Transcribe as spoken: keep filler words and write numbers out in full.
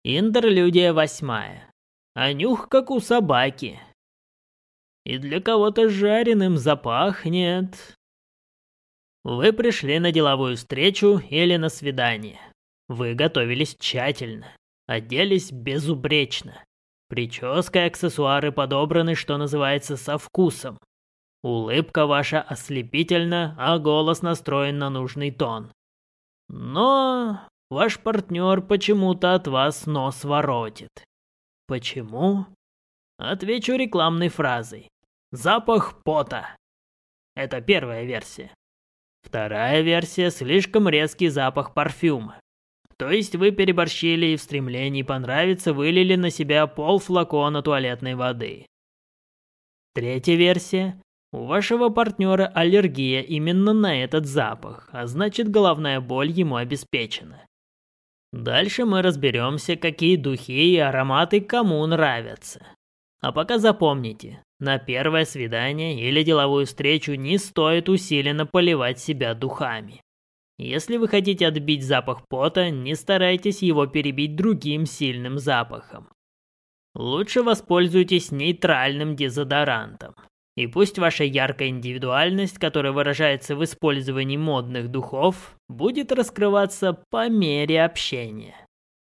Интерлюдия восьмая. А нюх как у собаки. И для кого-то жареным запахнет. Вы пришли на деловую встречу или на свидание. Вы готовились тщательно, оделись безупречно. Прическа и аксессуары подобраны, что называется, со вкусом. Улыбка ваша ослепительна, а голос настроен на нужный тон. Но ваш партнер почему-то от вас нос воротит. Почему? Отвечу рекламной фразой. Запах пота. Это первая версия. Вторая версия – слишком резкий запах парфюма. То есть вы переборщили и в стремлении понравиться вылили на себя полфлакона туалетной воды. Третья версия. У вашего партнера аллергия именно на этот запах, а значит головная боль ему обеспечена. Дальше мы разберемся, какие духи и ароматы кому нравятся. А пока запомните, на первое свидание или деловую встречу не стоит усиленно поливать себя духами. Если вы хотите отбить запах пота, не старайтесь его перебить другим сильным запахом. Лучше воспользуйтесь нейтральным дезодорантом. И пусть ваша яркая индивидуальность, которая выражается в использовании модных духов, будет раскрываться по мере общения.